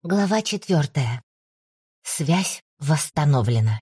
Глава 4. Связь восстановлена.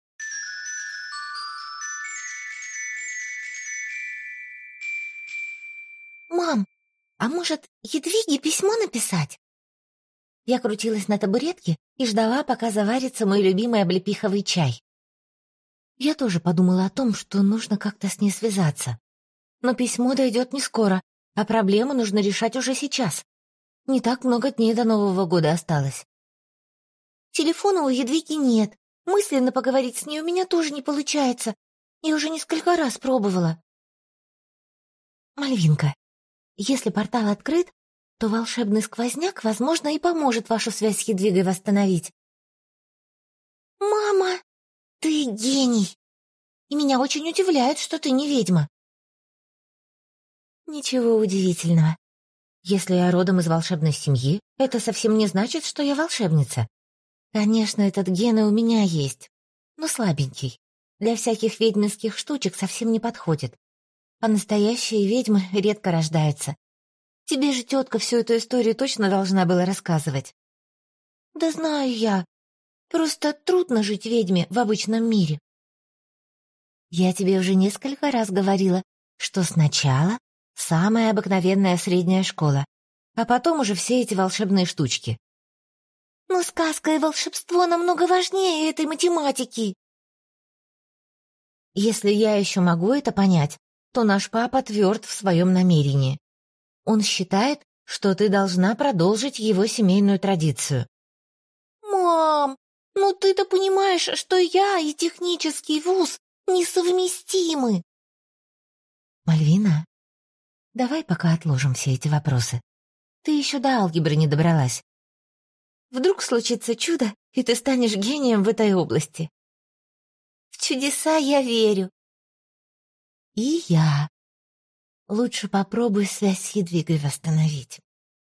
«Мам, а может, Едвиге письмо написать?» Я крутилась на табуретке и ждала, пока заварится мой любимый облепиховый чай. Я тоже подумала о том, что нужно как-то с ней связаться. Но письмо дойдет не скоро, а проблемы нужно решать уже сейчас. Не так много дней до Нового года осталось. Телефона у Едвиги нет. Мысленно поговорить с ней у меня тоже не получается. Я уже несколько раз пробовала. Мальвинка, если портал открыт, то волшебный сквозняк, возможно, и поможет вашу связь с Едвигой восстановить. Мама, ты гений! И меня очень удивляет, что ты не ведьма. Ничего удивительного. Если я родом из волшебной семьи, это совсем не значит, что я волшебница. Конечно, этот ген и у меня есть, но слабенький. Для всяких ведьминских штучек совсем не подходит. А настоящие ведьмы редко рождаются. Тебе же тетка всю эту историю точно должна была рассказывать. Да знаю я. Просто трудно жить ведьме в обычном мире. Я тебе уже несколько раз говорила, что сначала самая обыкновенная средняя школа, а потом уже все эти волшебные штучки. Но сказка и волшебство намного важнее этой математики. Если я еще могу это понять, то наш папа тверд в своем намерении. Он считает, что ты должна продолжить его семейную традицию. Мам, ну ты-то понимаешь, что я и технический вуз несовместимы. Мальвина, давай пока отложим все эти вопросы. Ты еще до алгебры не добралась. Вдруг случится чудо, и ты станешь гением в этой области. В чудеса я верю. И я. Лучше попробуй связь с Едвигой восстановить.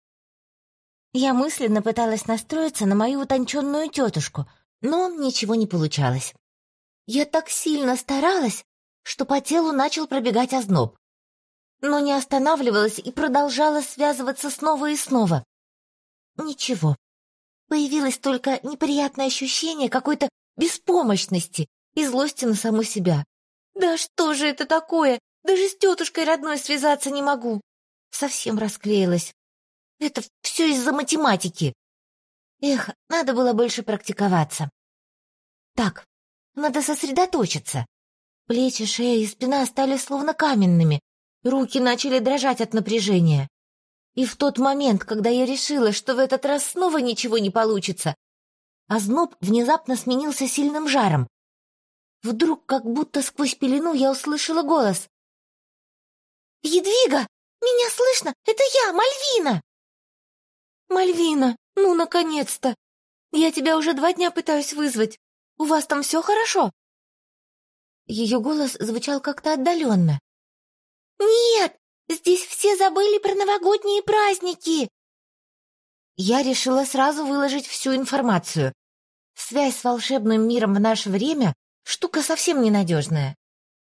Я мысленно пыталась настроиться на мою утонченную тетушку, но ничего не получалось. Я так сильно старалась, что по телу начал пробегать озноб. Но не останавливалась и продолжала связываться снова и снова. Ничего. Появилось только неприятное ощущение какой-то беспомощности и злости на саму себя. Да что же это такое? Даже с тетушкой родной связаться не могу. Совсем расклеилась. Это все из-за математики. Эх, надо было больше практиковаться. Так, надо сосредоточиться. Плечи, шея и спина стали словно каменными. Руки начали дрожать от напряжения. И в тот момент, когда я решила, что в этот раз снова ничего не получится, озноб внезапно сменился сильным жаром. Вдруг, как будто сквозь пелену, я услышала голос. «Едвига! Меня слышно? Это я, Мальвина!» «Мальвина, ну, наконец-то! Я тебя уже 2 дня пытаюсь вызвать. У вас там все хорошо?» Ее голос звучал как-то отдаленно. «Нет! Здесь все забыли про новогодние праздники!» Я решила сразу выложить всю информацию. Связь с волшебным миром в наше время — штука совсем ненадежная.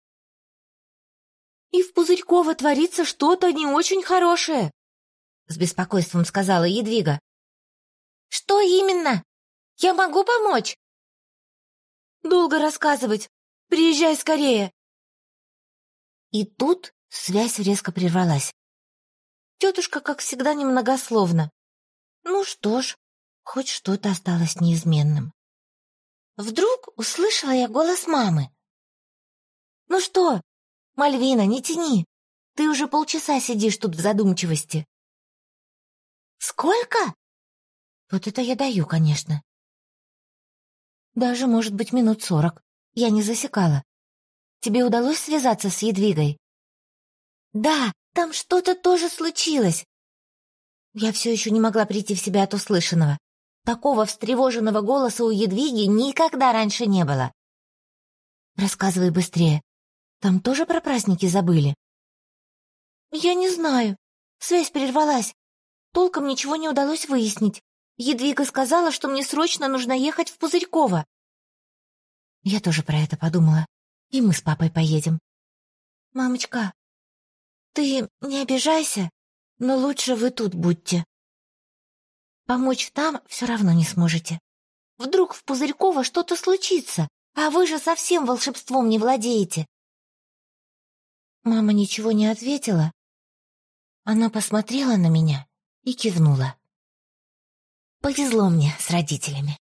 «И в Пузырьково творится что-то не очень хорошее», — с беспокойством сказала Едвига. «Что именно? Я могу помочь?» «Долго рассказывать. Приезжай скорее». И тут связь резко прервалась. Тетушка, как всегда, немногословна. Ну что ж, хоть что-то осталось неизменным. Вдруг услышала я голос мамы. «Ну что, Мальвина, не тяни. Ты уже полчаса сидишь тут в задумчивости». «Сколько?» Вот это я даю, конечно. Даже, может быть, минут 40. Я не засекала. Тебе удалось связаться с Едвигой? Да, там что-то тоже случилось. Я все еще не могла прийти в себя от услышанного. Такого встревоженного голоса у Едвиги никогда раньше не было. Рассказывай быстрее. Там тоже про праздники забыли? Я не знаю. Связь прервалась. Толком ничего не удалось выяснить. Едвига сказала, что мне срочно нужно ехать в Пузырьково. Я тоже про это подумала. И мы с папой поедем. Мамочка, ты не обижайся, но лучше вы тут будьте. Помочь там все равно не сможете. Вдруг в Пузырьково что-то случится, а вы же совсем волшебством не владеете». Мама ничего не ответила. Она посмотрела на меня и кивнула. Повезло мне с родителями.